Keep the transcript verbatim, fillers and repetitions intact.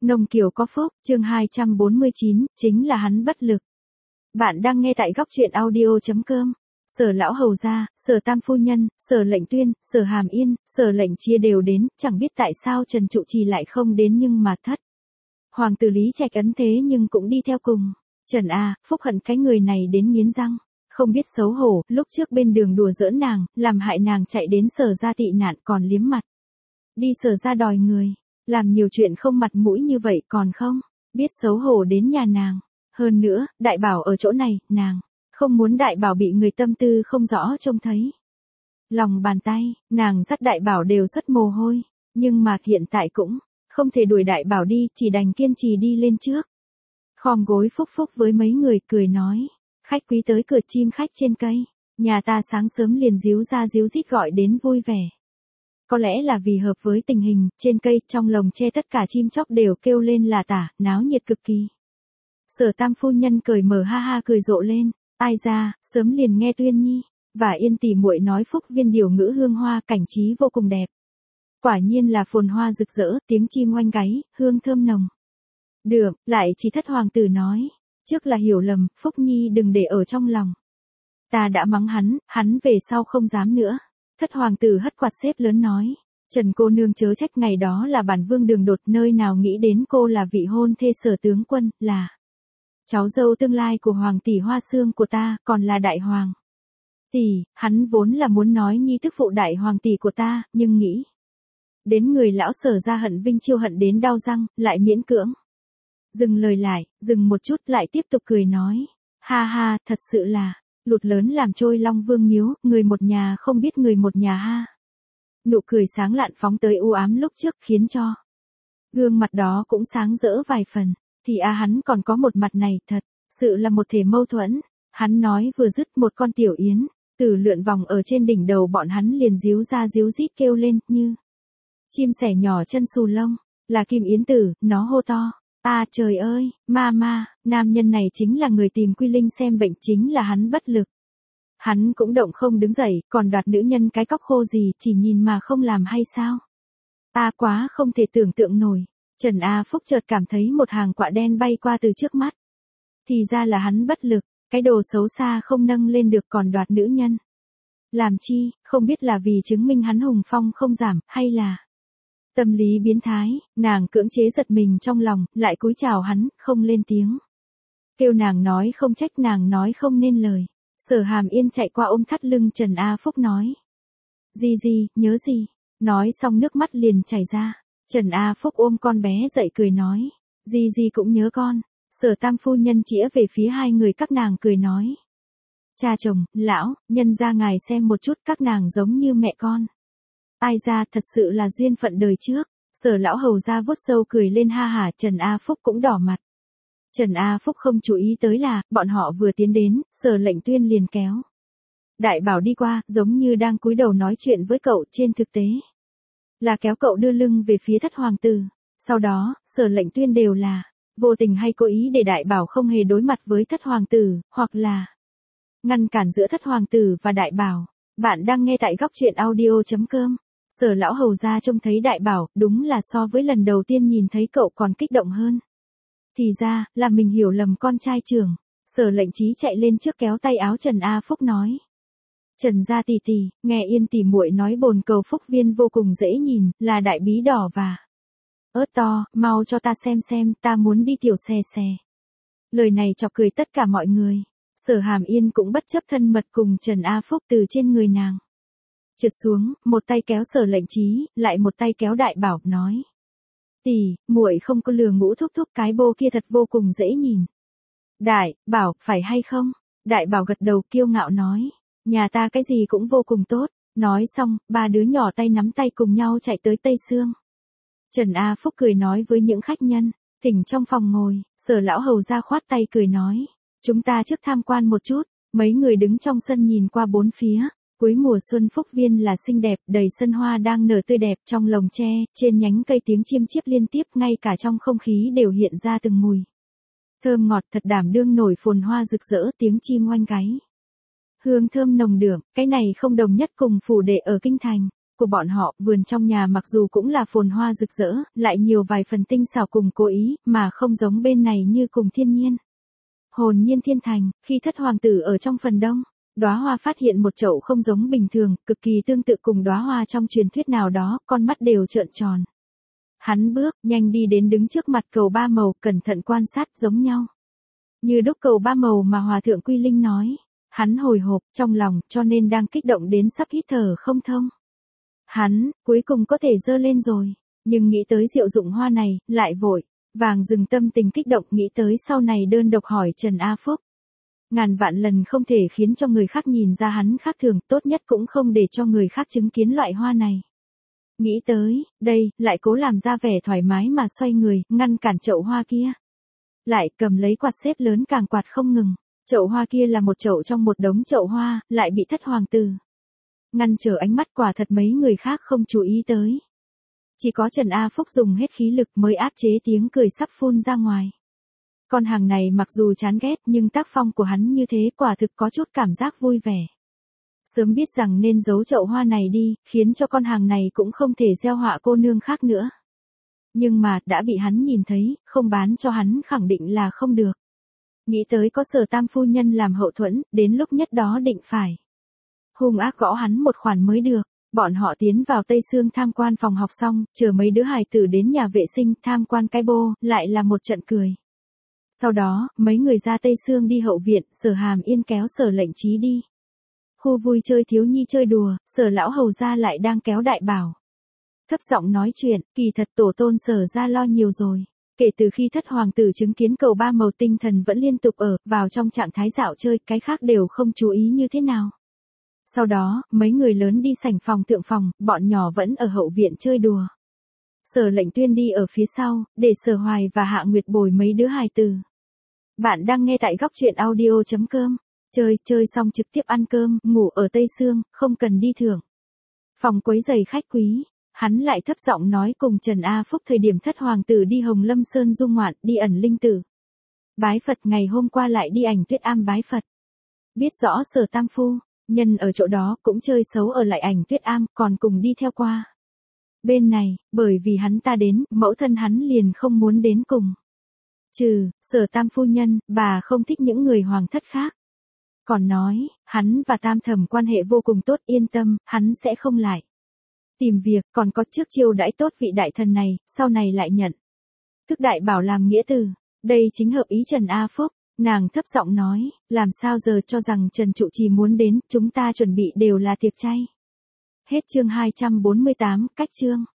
Nông Kiều có phúc, chương hai trăm bốn mươi chín, chính là hắn bất lực. Bạn đang nghe tại góc truyện audio.com. Sở lão hầu gia, sở tam phu nhân, sở lệnh tuyên, sở hàm yên, sở lệnh chia đều đến, chẳng biết tại sao Trần Trụ Trì lại không đến nhưng mà thất. Hoàng tử Lý Trạch ấn thế nhưng cũng đi theo cùng. Trần A, phúc hận cái người này đến nghiến răng. Không biết xấu hổ, lúc trước bên đường đùa giỡn nàng, làm hại nàng chạy đến sở gia tị nạn còn liếm mặt. Đi sở gia đòi người. Làm nhiều chuyện không mặt mũi như vậy còn không, biết xấu hổ đến nhà nàng. Hơn nữa, đại bảo ở chỗ này, nàng không muốn đại bảo bị người tâm tư không rõ trông thấy. Lòng bàn tay, nàng dắt đại bảo đều xuất mồ hôi, nhưng mà hiện tại cũng không thể đuổi đại bảo đi, chỉ đành kiên trì đi lên trước. Khom gối phúc phúc với mấy người cười nói, khách quý tới cửa chim khách trên cây, nhà ta sáng sớm liền díu ra díu dít gọi đến vui vẻ. Có lẽ là vì hợp với tình hình, trên cây, trong lồng tre tất cả chim chóc đều kêu lên là tả, náo nhiệt cực kỳ. Sở tam phu nhân cười mở ha ha cười rộ lên, ai ra, sớm liền nghe Tuyên Nhi và Yên tỷ muội nói phúc viên điều ngữ hương hoa, cảnh trí vô cùng đẹp. Quả nhiên là phồn hoa rực rỡ, tiếng chim oanh gáy, hương thơm nồng. Được, lại chỉ thất hoàng tử nói, trước là hiểu lầm, Phúc Nhi đừng để ở trong lòng. Ta đã mắng hắn, hắn về sau không dám nữa. Thất hoàng tử hất quạt xếp lớn nói, Trần cô nương chớ trách, ngày đó là bản vương đường đột, nơi nào nghĩ đến cô là vị hôn thê sở tướng quân, là cháu dâu tương lai của hoàng tỷ Hoa Xương của ta, còn là đại hoàng tỷ. Hắn vốn là muốn nói nhi thức phụ đại hoàng tỷ của ta, nhưng nghĩ đến người lão sở ra hận vinh chiêu hận đến đau răng, lại miễn cưỡng dừng lời lại, dừng một chút lại tiếp tục cười nói, ha ha, thật sự là lụt lớn làm trôi Long Vương miếu, người một nhà không biết người một nhà ha. Nụ cười sáng lạn phóng tới u ám lúc trước khiến cho gương mặt đó cũng sáng rỡ vài phần, thì à hắn còn có một mặt này, thật sự là một thể mâu thuẫn. Hắn nói vừa dứt, một con tiểu yến từ lượn vòng ở trên đỉnh đầu bọn hắn liền díu ra díu rít kêu lên như chim sẻ nhỏ chân xù lông, là Kim Yến Tử. Nó hô to, à trời ơi, ma ma, nam nhân này chính là người tìm Quy Linh xem bệnh, chính là hắn bất lực. Hắn cũng động không đứng dậy, còn đoạt nữ nhân cái cóc khô gì, chỉ nhìn mà không làm hay sao? À quá không thể tưởng tượng nổi. Trần A Phúc chợt cảm thấy một hàng quạ đen bay qua từ trước mắt. Thì ra là hắn bất lực, cái đồ xấu xa không nâng lên được còn đoạt nữ nhân. Làm chi, không biết là vì chứng minh hắn hùng phong không giảm, hay là tâm lý biến thái. Nàng cưỡng chế giật mình trong lòng, lại cúi chào hắn, không lên tiếng. Kêu nàng nói không trách, nàng nói không nên lời. Sở Hàm Yên chạy qua ôm thắt lưng Trần A Phúc nói, gì gì, nhớ gì. Nói xong nước mắt liền chảy ra. Trần A Phúc ôm con bé dậy cười nói, gì gì cũng nhớ con. Sở tam phu nhân chĩa về phía hai người các nàng cười nói, cha chồng, lão, nhân ra ngài xem một chút, các nàng giống như mẹ con. Ai ra, thật sự là duyên phận đời trước. Sở lão hầu ra vuốt sâu cười lên ha hả. Trần A Phúc cũng đỏ mặt. Trần A Phúc không chú ý tới là, bọn họ vừa tiến đến, sở lệnh tuyên liền kéo đại bảo đi qua, giống như đang cúi đầu nói chuyện với cậu, trên thực tế là kéo cậu đưa lưng về phía thất hoàng tử. Sau đó, sở lệnh tuyên đều là vô tình hay cố ý để đại bảo không hề đối mặt với thất hoàng tử, hoặc là ngăn cản giữa thất hoàng tử và đại bảo. Bạn đang nghe tại góc truyện audio.com. Sở lão hầu ra trông thấy đại bảo, đúng là so với lần đầu tiên nhìn thấy cậu còn kích động hơn. Thì ra, là mình hiểu lầm con trai trưởng. Sở lệnh trí chạy lên trước kéo tay áo Trần A Phúc nói, Trần gia tỷ tỷ, nghe Yên tỷ muội nói bồn cầu phúc viên vô cùng dễ nhìn, là đại bí đỏ và ớt to, mau cho ta xem xem, ta muốn đi tiểu xe xe. Lời này chọc cười tất cả mọi người. Sở Hàm Yên cũng bất chấp thân mật cùng Trần A Phúc từ trên người nàng trượt xuống, một tay kéo sở lệnh trí, lại một tay kéo đại bảo, nói, tỷ, muội không có lừa ngũ thúc thúc, cái bô kia thật vô cùng dễ nhìn. Đại bảo, phải hay không? Đại bảo gật đầu kiêu ngạo nói, nhà ta cái gì cũng vô cùng tốt. Nói xong, ba đứa nhỏ tay nắm tay cùng nhau chạy tới Tây Sương. Trần A Phúc cười nói với những khách nhân thỉnh trong phòng ngồi. Sở lão hầu ra khoát tay cười nói, chúng ta trước tham quan một chút. Mấy người đứng trong sân nhìn qua bốn phía. Cuối mùa xuân phúc viên là xinh đẹp, đầy sân hoa đang nở tươi đẹp, trong lồng tre, trên nhánh cây tiếng chim chiếp liên tiếp, ngay cả trong không khí đều hiện ra từng mùi thơm ngọt, thật đảm đương nổi phồn hoa rực rỡ, tiếng chim oanh gáy, hương thơm nồng đượm. Cái này không đồng nhất cùng phủ đệ ở kinh thành. của bọn họ, vườn trong nhà mặc dù cũng là phồn hoa rực rỡ, lại nhiều vài phần tinh xảo cùng cố ý, mà không giống bên này như cùng thiên nhiên. Hồn nhiên thiên thành, khi thất hoàng tử ở trong phần đông, đóa hoa phát hiện một chậu không giống bình thường, cực kỳ tương tự cùng đóa hoa trong truyền thuyết nào đó, con mắt đều trợn tròn. Hắn bước nhanh đi đến đứng trước mặt cầu ba màu, cẩn thận quan sát giống nhau. Như đúc cầu ba màu mà Hòa thượng Quy Linh nói. Hắn hồi hộp trong lòng, cho nên đang kích động đến sắp hít thở không thông. Hắn, cuối cùng có thể giơ lên rồi, nhưng nghĩ tới diệu dụng hoa này, lại vội, vàng dừng tâm tình kích động nghĩ tới sau này đơn độc hỏi Trần A Phúc. Ngàn vạn lần không thể khiến cho người khác nhìn ra hắn khác thường, tốt nhất cũng không để cho người khác chứng kiến loại hoa này. Nghĩ tới, đây, lại cố làm ra vẻ thoải mái mà xoay người, ngăn cản chậu hoa kia. Lại cầm lấy quạt xếp lớn càng quạt không ngừng. Chậu hoa kia là một chậu trong một đống chậu hoa, lại bị thất hoàng tử ngăn trở ánh mắt, quả thật mấy người khác không chú ý tới. Chỉ có Trần A Phúc dùng hết khí lực mới áp chế tiếng cười sắp phun ra ngoài. Con hàng này mặc dù chán ghét nhưng tác phong của hắn như thế quả thực có chút cảm giác vui vẻ. Sớm biết rằng nên giấu chậu hoa này đi, khiến cho con hàng này cũng không thể gieo họa cô nương khác nữa. Nhưng mà, đã bị hắn nhìn thấy, không bán cho hắn khẳng định là không được. Nghĩ tới có Sở Tam phu nhân làm hậu thuẫn, đến lúc nhất đó định phải hung ác gõ hắn một khoản mới được. Bọn họ tiến vào Tây Sương tham quan phòng học xong, chờ mấy đứa hài tử đến nhà vệ sinh tham quan cái bô, lại là một trận cười. Sau đó, mấy người ra Tây Sương đi hậu viện, Sở Hàm Yên kéo Sở Lệnh Trí đi. Khu vui chơi thiếu nhi chơi đùa, Sở lão hầu gia lại đang kéo Đại Bảo. Thấp giọng nói chuyện, kỳ thật tổ tôn Sở gia lo nhiều rồi. Kể từ khi thất hoàng tử chứng kiến cầu ba màu tinh thần vẫn liên tục ở, vào trong trạng thái dạo chơi, cái khác đều không chú ý như thế nào. Sau đó, mấy người lớn đi sảnh phòng thượng phòng, bọn nhỏ vẫn ở hậu viện chơi đùa. Sở Lệnh Tuyên đi ở phía sau, để Sở Hoài và Hạ Nguyệt bồi mấy đứa hài tử. Bạn đang nghe tại góc truyện audio chấm com. Chơi, chơi xong trực tiếp ăn cơm, ngủ ở Tây Sương, không cần đi thưởng phòng quấy giày khách quý. Hắn lại thấp giọng nói cùng Trần A Phúc thời điểm thất hoàng tử đi Hồng Lâm Sơn du ngoạn, đi ẩn linh tử. Bái Phật ngày hôm qua lại đi Ảnh Tuyết Am bái Phật. Biết rõ Sở Tam phu nhân ở chỗ đó cũng chơi xấu ở lại Ảnh Tuyết Am, còn cùng đi theo qua. Bên này, bởi vì hắn ta đến, mẫu thân hắn liền không muốn đến cùng. Trừ, Sở Tam phu nhân, bà không thích những người hoàng thất khác. Còn nói, hắn và Tam thẩm quan hệ vô cùng tốt, yên tâm, hắn sẽ không lại tìm việc, còn có trước chiêu đãi tốt vị đại thần này, sau này lại nhận thức Đại Bảo làm nghĩa tử. Đây chính hợp ý Trần A Phúc. Nàng thấp giọng nói, làm sao giờ cho rằng Trần trụ trì muốn đến, chúng ta chuẩn bị đều là tiệc chay. Hết chương hai trăm bốn mươi tám, cách chương.